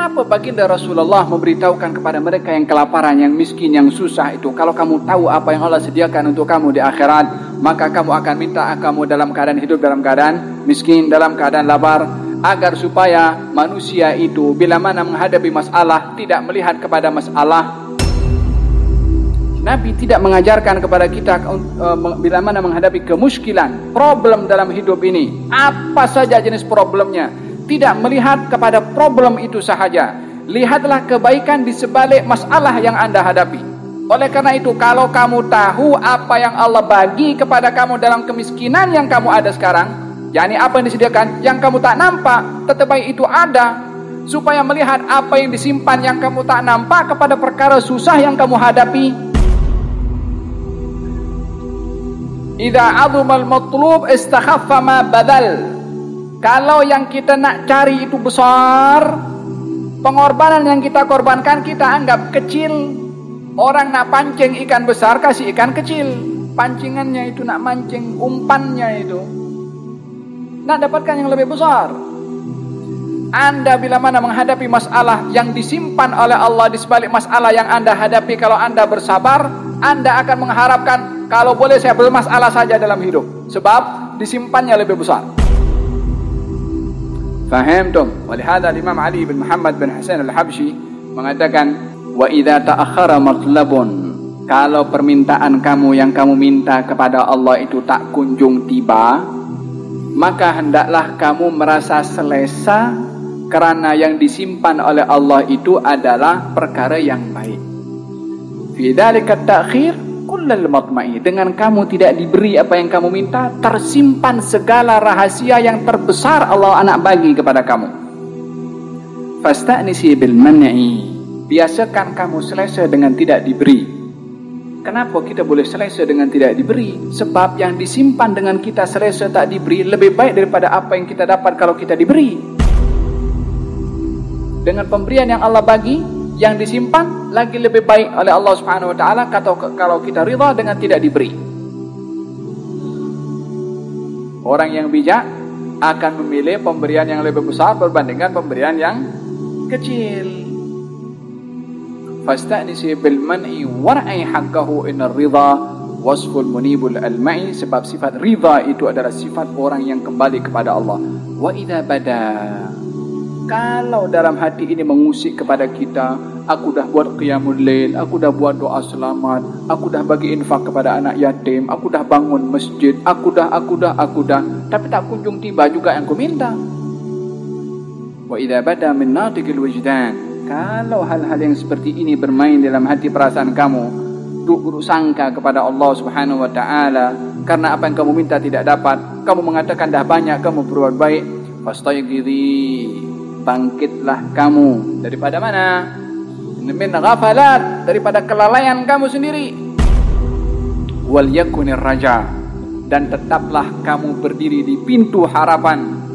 Kenapa baginda Rasulullah memberitahukan kepada mereka yang kelaparan, yang miskin, yang susah itu, kalau kamu tahu apa yang Allah sediakan untuk kamu di akhirat, maka kamu akan minta kamu dalam keadaan hidup, dalam keadaan miskin, dalam keadaan lapar, agar supaya manusia itu bila mana menghadapi masalah tidak melihat kepada masalah. Nabi tidak mengajarkan kepada kita bila mana menghadapi kemuskilan, problem dalam hidup ini, apa saja jenis problemnya, tidak melihat kepada problem itu sahaja. Lihatlah kebaikan di sebalik masalah yang Anda hadapi. Oleh karena itu, kalau kamu tahu apa yang Allah bagi kepada kamu dalam kemiskinan yang kamu ada sekarang, yakni apa yang disediakan, yang kamu tak nampak, tetap baik itu ada, supaya melihat apa yang disimpan yang kamu tak nampak kepada perkara susah yang kamu hadapi. Idza 'azuma al-matlub istakhaffa ma badal. Kalau yang kita nak cari itu besar, pengorbanan yang kita korbankan kita anggap kecil. Orang nak pancing ikan besar, kasih ikan kecil. Pancingannya itu nak mancing, umpannya itu nak dapatkan yang lebih besar. Anda bila mana menghadapi masalah yang disimpan oleh Allah di sebalik masalah yang Anda hadapi, kalau Anda bersabar, Anda akan mengharapkan, kalau boleh saya bermasalah saja dalam hidup, sebab disimpannya lebih besar. Faham tum? Walihada Imam Ali bin Muhammad bin Hasan al-Habsyi mengatakan, wa idza ta'akhkhara matlabun, kalau permintaan kamu yang kamu minta kepada Allah itu tak kunjung tiba, maka hendaklah kamu merasa selesa, kerana yang disimpan oleh Allah itu adalah perkara yang baik. Fi dzalika at-ta'khir kullal matma'i, dengan kamu tidak diberi apa yang kamu minta, tersimpan segala rahasia yang terbesar Allah anak bagi kepada kamu. Fasta'nisi bil man'i, biasakan kamu selesa dengan tidak diberi. Kenapa kita boleh selesa dengan tidak diberi? Sebab yang disimpan dengan kita selesa tak diberi lebih baik daripada apa yang kita dapat kalau kita diberi. Dengan pemberian yang Allah bagi, yang disimpan lagi lebih baik oleh Allah Subhanahu wa taala kalau kita rida dengan tidak diberi. Orang yang bijak akan memilih pemberian yang lebih besar berbandingkan pemberian yang kecil. Fasta'nisi bil man'i war'i haqqahu innar ridha wasful munibul al-ma'i, sebab sifat ridha itu adalah sifat orang yang kembali kepada Allah. Wa idza bada, kalau dalam hati ini mengusik kepada kita, aku dah buat qiyamul lail, aku dah buat doa selamat, aku dah bagi infak kepada anak yatim, aku dah bangun masjid, aku dah, tapi tak kunjung tiba juga yang ku minta. Wa idza bada min natiqil wujdan, kalau hal-hal yang seperti ini bermain dalam hati perasaan kamu, buruk sangka kepada Allah Subhanahu wa taala karena apa yang kamu minta tidak dapat, kamu mengatakan dah banyak, kamu berbuat baik, fastayghizi, bangkitlah kamu daripada mana? Min ghafalat, daripada kelalaian kamu sendiri. Wal yakunir raja, dan tetaplah kamu berdiri di pintu harapan.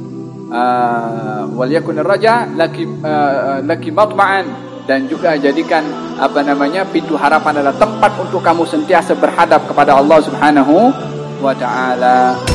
Wal yakunir raja laki matma'an, dan juga jadikan pintu harapan adalah tempat untuk kamu sentiasa berhadap kepada Allah Subhanahu wa taala.